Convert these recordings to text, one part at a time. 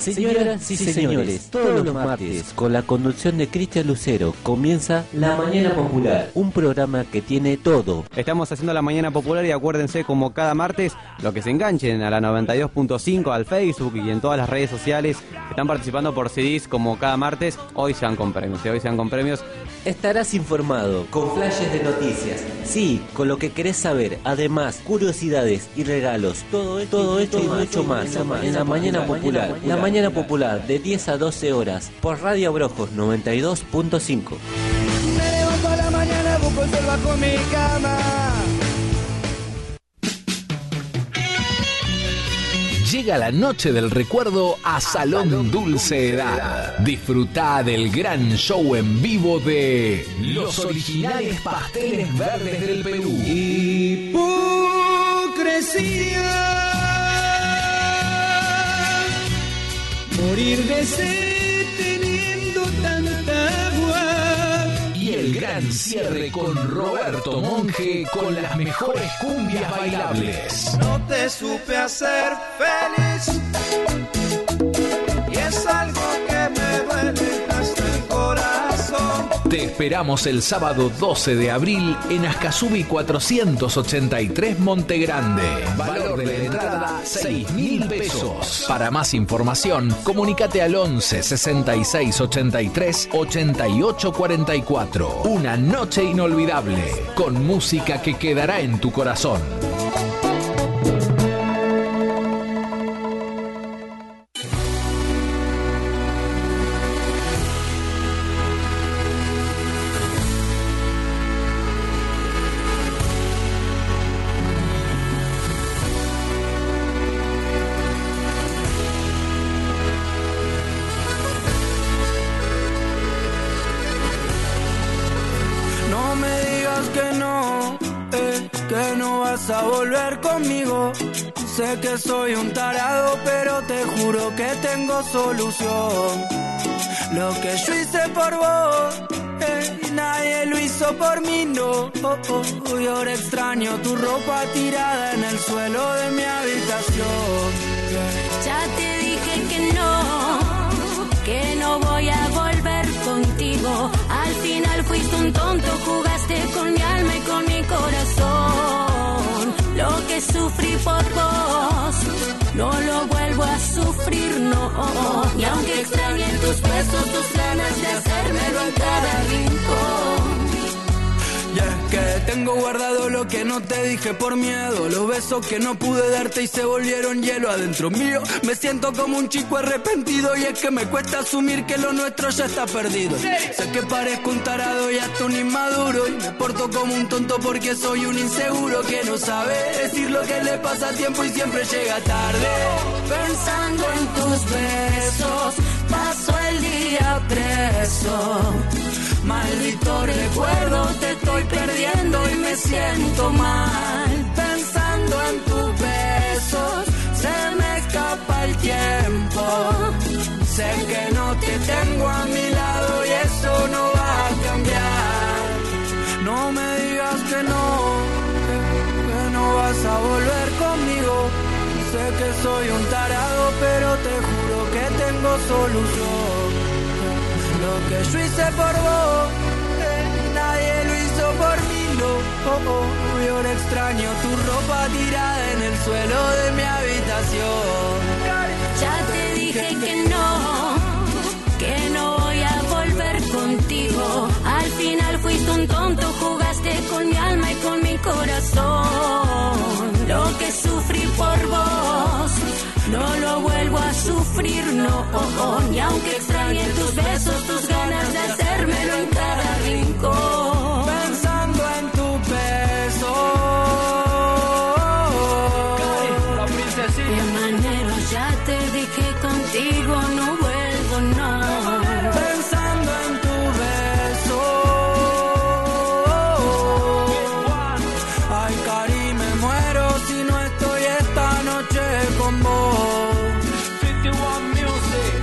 Señoras y señores, todos los martes, con la conducción de Cristian Lucero, comienza La Mañana Popular, un programa que tiene todo. Estamos haciendo La Mañana Popular y acuérdense, como cada martes, lo que se enganchen a la 92.5, al Facebook y en todas las redes sociales. Están participando por CDs como cada martes. Hoy se van con premios, Estarás informado, con flashes de noticias, sí, con lo que querés saber, además, curiosidades y regalos, todo esto y mucho más, en La Mañana Popular. La Mañana Popular, de 10 a 12 horas, por Radio Abrojos 92.5. Me levanto a la mañana, busco el sol bajo mi cama. Llega la noche del recuerdo a Salón Dulce Edad. Disfrutá del gran show en vivo de los originales pasteles verdes del Perú. Hipocresía, morir de sed teniendo tanta agua. Y el gran cierre con Roberto Monge con las mejores cumbias bailables. No te supe hacer feliz y es algo que me duele hasta el corazón. Te esperamos el sábado 12 de abril en Ascasubi 483 Monte Grande. Valor de la entrada 6.000 pesos. Para más información, comunícate al 11 66 83 88 44. Una noche inolvidable con música que quedará en tu corazón. A volver conmigo. Sé que soy un tarado, pero te juro que tengo solución. Lo que yo hice por vos, nadie lo hizo por mí, no. Y ahora extraño tu ropa tirada en el suelo de mi habitación. Ya te dije que no voy a volver contigo. Al final fuiste un tonto, jugaste con mi alma y con mi corazón. Lo que sufrí por vos, no lo vuelvo a sufrir, no. Y aunque extrañe tus besos, tus ganas de hacérmelo en cada rincón. Y es que tengo guardado lo que no te dije por miedo. Los besos que no pude darte y se volvieron hielo adentro mío. Me siento como un chico arrepentido y es que me cuesta asumir que lo nuestro ya está perdido. Sé que parezco un tarado y hasta un inmaduro y me porto como un tonto porque soy un inseguro que no sabe decir lo que le pasa a tiempo y siempre llega tarde. Pensando en tus besos, paso el día preso. Maldito recuerdo, te estoy perdiendo y me siento mal. Pensando en tus besos, se me escapa el tiempo. Sé que no te tengo a mi lado y eso no va a cambiar. No me digas que no vas a volver conmigo. Sé que soy un tarado, pero te juro que tengo solución. Lo que yo hice por vos, nadie lo hizo por mí, no. Y ahora extraño tu ropa tirada en el suelo de mi habitación. Ya te dije que no voy a volver contigo. Al final fuiste un tonto, jugaste con mi alma y con mi corazón. Lo que sufrí por vos, no lo vuelvo a sufrir, no. Y aunque extrañe tus besos, tus ganas de hacérmelo en cada rincón. Pensando en tu beso, la princesita. De manera ya te dije contigo no vuelvo, no. Pensando en tu beso, ay cari, me muero si no estoy esta noche con vos. 51 Music.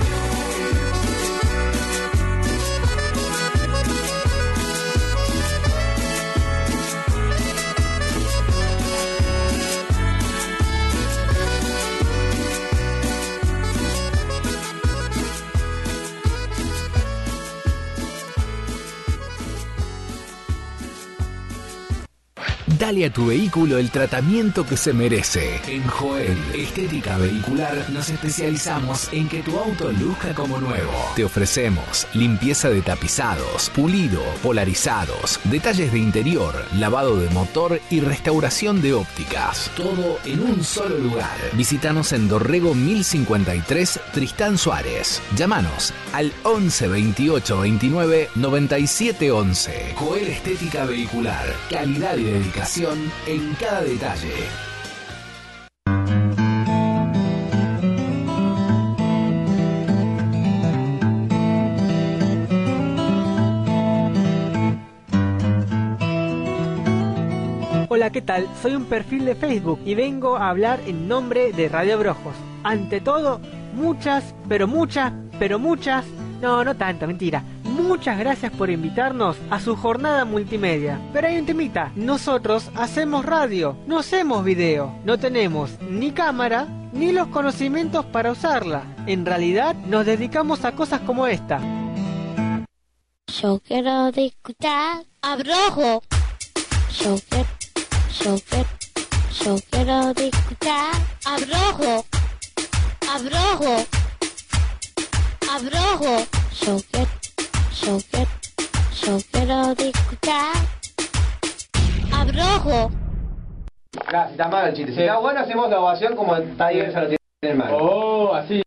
Dale a tu vehículo el tratamiento que se merece. En Joel Estética Vehicular nos especializamos en que tu auto luzca como nuevo. Te ofrecemos limpieza de tapizados, pulido, polarizados, detalles de interior, lavado de motor y restauración de ópticas. Todo en un solo lugar. Visítanos en Dorrego 1053 Tristán Suárez. Llámanos al 11 28 29 97 11. Joel Estética Vehicular. Calidad y dedicación en cada detalle. Hola, ¿qué tal? Soy un perfil de Facebook y vengo a hablar en nombre de Radio Brojos. Ante todo, muchas, no tanto, mentira. Muchas gracias por invitarnos a su jornada multimedia. Pero hay un temita, nosotros hacemos radio, no hacemos video. No tenemos ni cámara, ni los conocimientos para usarla. En realidad, nos dedicamos a cosas como esta. Yo quiero escuchar a Brojo. Yo quiero escuchar a Brojo. A Brojo. A Brojo. Yo quiero escuchar a Brojo. Está mal el chiste. Si está bueno, hacemos la ovación como está diversa lo tiene el mal. Oh, así.